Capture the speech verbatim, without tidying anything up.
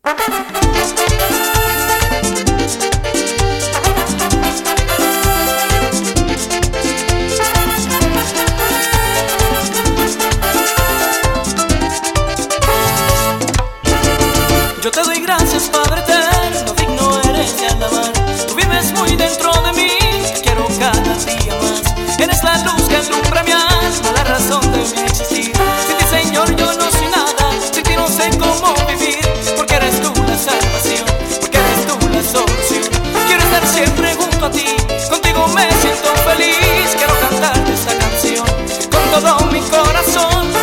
Yo te doy gracias, Padre eterno, digno eres de alabar. Tú vives muy dentro de mí, te quiero cada día más. Eres la luz que alumbra mi alma, la razón de mi existir. Sin ti, Señor, yo no soy nada, sin ti no sé cómo vivir. Porque eres tú la salvación, porque eres tú la solución. Quiero estar siempre junto a ti, contigo me siento feliz. Quiero cantarte esta canción con todo mi corazón.